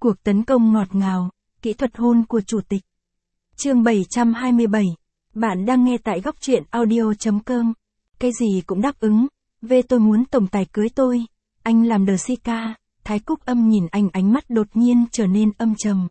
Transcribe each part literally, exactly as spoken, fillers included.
Cuộc tấn công ngọt ngào, kỹ thuật hôn của chủ tịch. Chương bảy trăm hai mươi bảy. Bạn đang nghe tại góc truyện audio chấm com. Cái gì cũng đáp ứng. Về tôi muốn tổng tài cưới tôi. Anh làm đờ si ca. Thái Cúc Âm nhìn anh, ánh mắt đột nhiên trở nên âm trầm.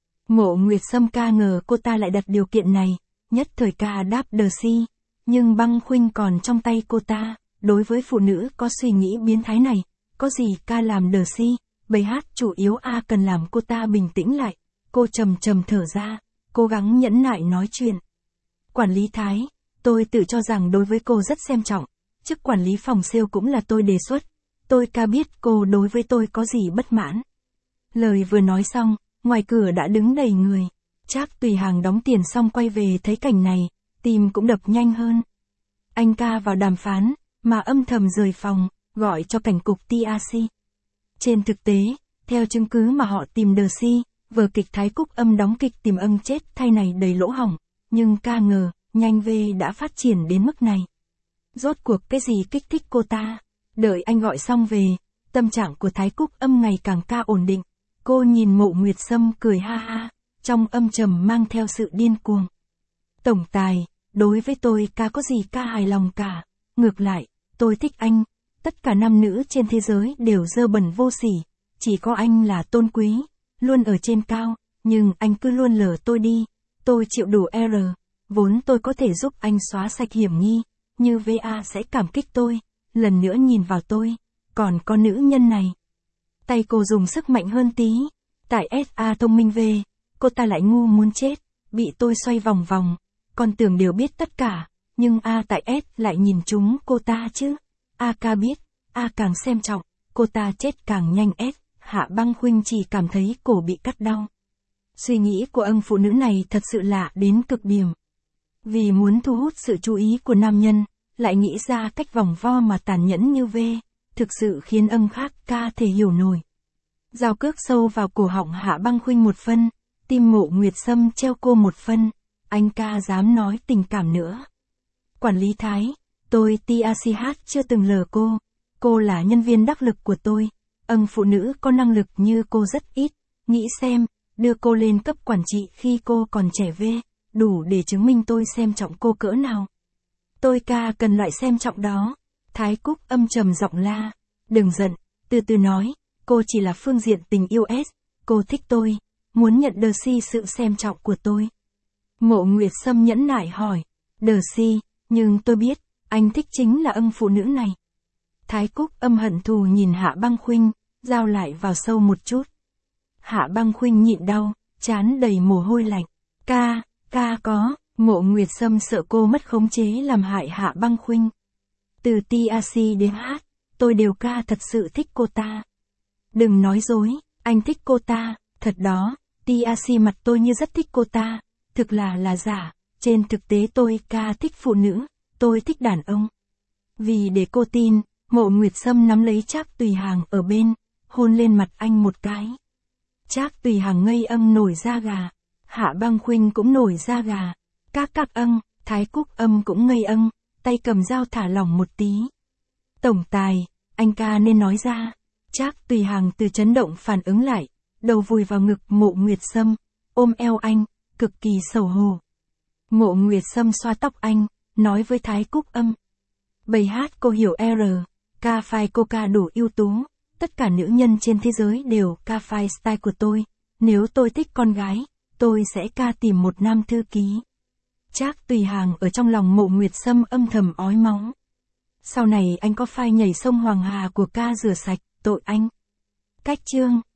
Mộ Nguyệt Sâm ca ngờ cô ta lại đặt điều kiện này. Nhất thời ca đáp đờ si. Nhưng băng khuynh còn trong tay cô ta. Đối với phụ nữ có suy nghĩ biến thái này, có gì ca làm đờ si. Bầy hát chủ yếu A cần làm cô ta bình tĩnh lại. Cô trầm trầm thở ra, cố gắng nhẫn nại nói chuyện. Quản lý Thái, tôi tự cho rằng đối với cô rất xem trọng. Chức quản lý phòng sale cũng là tôi đề xuất. Tôi ca biết cô đối với tôi có gì bất mãn. Lời vừa nói xong, ngoài cửa đã đứng đầy người. Trác Tùy Hàng đóng tiền xong quay về thấy cảnh này, tim cũng đập nhanh hơn. Anh ca vào đàm phán, mà âm thầm rời phòng, gọi cho cảnh cục tê rờ xê. Trên thực tế, theo chứng cứ mà họ tìm đờ si, vở kịch Thái Cúc Âm đóng kịch tìm âm chết thay này đầy lỗ hổng, nhưng ca ngờ, nhanh về đã phát triển đến mức này. Rốt cuộc cái gì kích thích cô ta? Đợi anh gọi xong về, tâm trạng của Thái Cúc Âm ngày càng ca ổn định. Cô nhìn Mộ Nguyệt Sâm cười ha ha, trong âm trầm mang theo sự điên cuồng. Tổng tài, đối với tôi ca có gì ca hài lòng cả, ngược lại, tôi thích anh. Tất cả nam nữ trên thế giới đều dơ bẩn vô sỉ, chỉ có anh là tôn quý, luôn ở trên cao, nhưng anh cứ luôn lờ tôi đi. Tôi chịu đủ R, vốn tôi có thể giúp anh xóa sạch hiểm nghi, như vê a sẽ cảm kích tôi, lần nữa nhìn vào tôi, còn có nữ nhân này. Tay cô dùng sức mạnh hơn tí, tại ét a thông minh về, cô ta lại ngu muốn chết, bị tôi xoay vòng vòng, còn tưởng đều biết tất cả, nhưng A tại S lại nhìn chúng cô ta chứ. A ca biết, A càng xem trọng, cô ta chết càng nhanh. S, Hạ Băng Khuynh chỉ cảm thấy cổ bị cắt đau. Suy nghĩ của ông phụ nữ này thật sự lạ đến cực điểm. Vì muốn thu hút sự chú ý của nam nhân, lại nghĩ ra cách vòng vo mà tàn nhẫn như V, thực sự khiến ông khác ca thể hiểu nổi. Dao cước sâu vào cổ họng Hạ Băng Khuynh một phân, tim Mộ Nguyệt Sâm treo cô một phân, anh ca dám nói tình cảm nữa. Quản lý Thái, tôi tê rờ xê hát chưa từng lừa cô, cô là nhân viên đắc lực của tôi, ông phụ nữ có năng lực như cô rất ít, nghĩ xem, đưa cô lên cấp quản trị khi cô còn trẻ V, đủ để chứng minh tôi xem trọng cô cỡ nào. Tôi ca cần loại xem trọng đó. Thái Cúc Âm trầm giọng la, đừng giận, từ từ nói, cô chỉ là phương diện tình yêu S, cô thích tôi, muốn nhận đờ si sự xem trọng của tôi. Mộ Nguyệt Sâm nhẫn nại hỏi, đờ si, nhưng tôi biết, anh thích chính là ông phụ nữ này. Thái Cúc Âm hận thù nhìn Hạ Băng Khuynh, giao lại vào sâu một chút. Hạ Băng Khuynh nhịn đau, trán đầy mồ hôi lạnh. Ca, ca có, Mộ Nguyệt Sâm sợ cô mất khống chế làm hại Hạ Băng Khuynh. Từ tê rờ xê đến hát, tôi đều ca thật sự thích cô ta. Đừng nói dối, anh thích cô ta, thật đó, tê rờ xê mặt tôi như rất thích cô ta, thực là là giả, trên thực tế tôi ca thích phụ nữ, tôi thích đàn ông. Vì để cô tin, Mộ Nguyệt Sâm nắm lấy Trác Tùy Hàng ở bên, hôn lên mặt anh một cái. Trác Tùy Hàng ngây âng nổi da gà, Hạ Băng Khuynh cũng nổi da gà, các các âng, Thái Cúc Âm cũng ngây âng, tay cầm dao thả lỏng một tí. Tổng tài, anh ca nên nói ra. Trác Tùy Hàng từ chấn động phản ứng lại, đầu vùi vào ngực Mộ Nguyệt Sâm, ôm eo anh, cực kỳ xấu hổ. Mộ Nguyệt Sâm xoa tóc anh, nói với Thái Cúc Âm. Bầy hát cô hiểu R, ca phai cô ca đủ ưu tú, tất cả nữ nhân trên thế giới đều ca phai style của tôi, nếu tôi thích con gái, tôi sẽ ca tìm một nam thư ký. Trác Tùy Hàng ở trong lòng Mộ Nguyệt Sâm âm thầm ói máu. Sau này anh có phai nhảy sông Hoàng Hà của ca rửa sạch, tội anh. Cách chương